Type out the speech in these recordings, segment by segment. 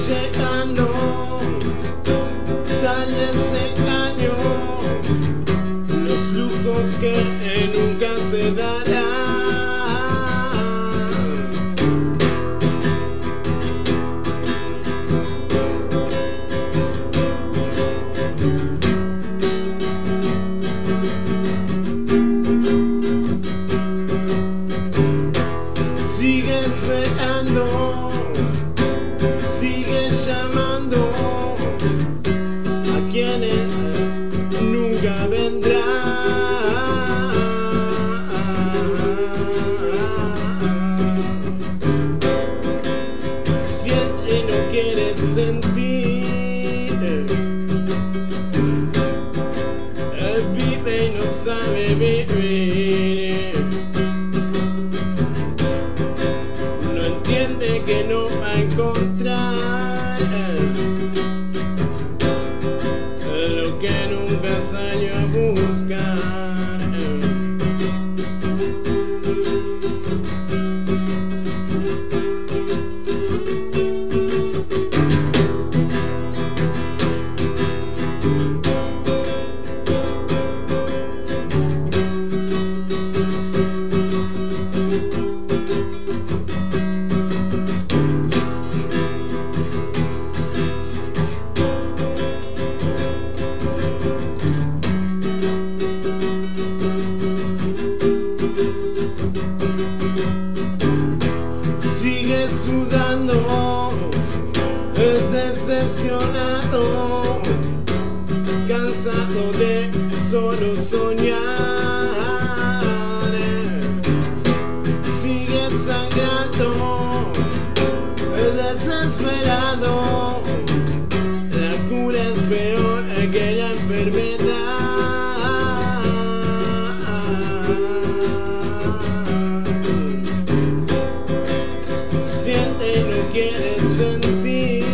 llegando, dale ese caño, los lujos que nunca se darán. Sigue esperando, sigue llamando a quienes nunca vendrán. Siente y no quiere sentir, vive y no sabe vivir. No entiende que no va a encontrar lo que nunca salió a buscar. Sigue sudando, decepcionado, cansado de solo soñar. Sigue sangrando, desesperado, la cura es peor que la enfermedad. Siente y no quiere sentir,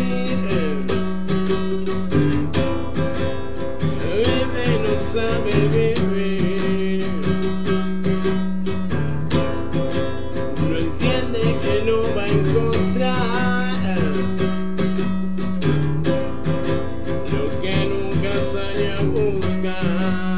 vive y no sabe vivir. No entiende que no va a encontrar lo que nunca salió a buscar.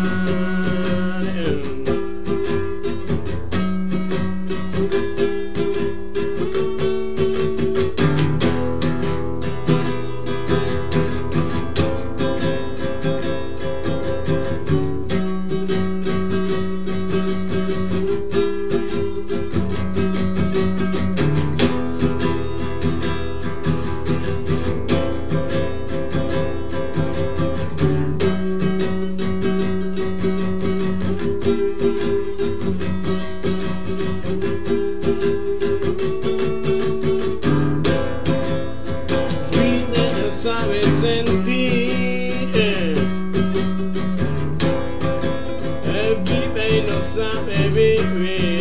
Sabe sentir, vive y no sabe vivir.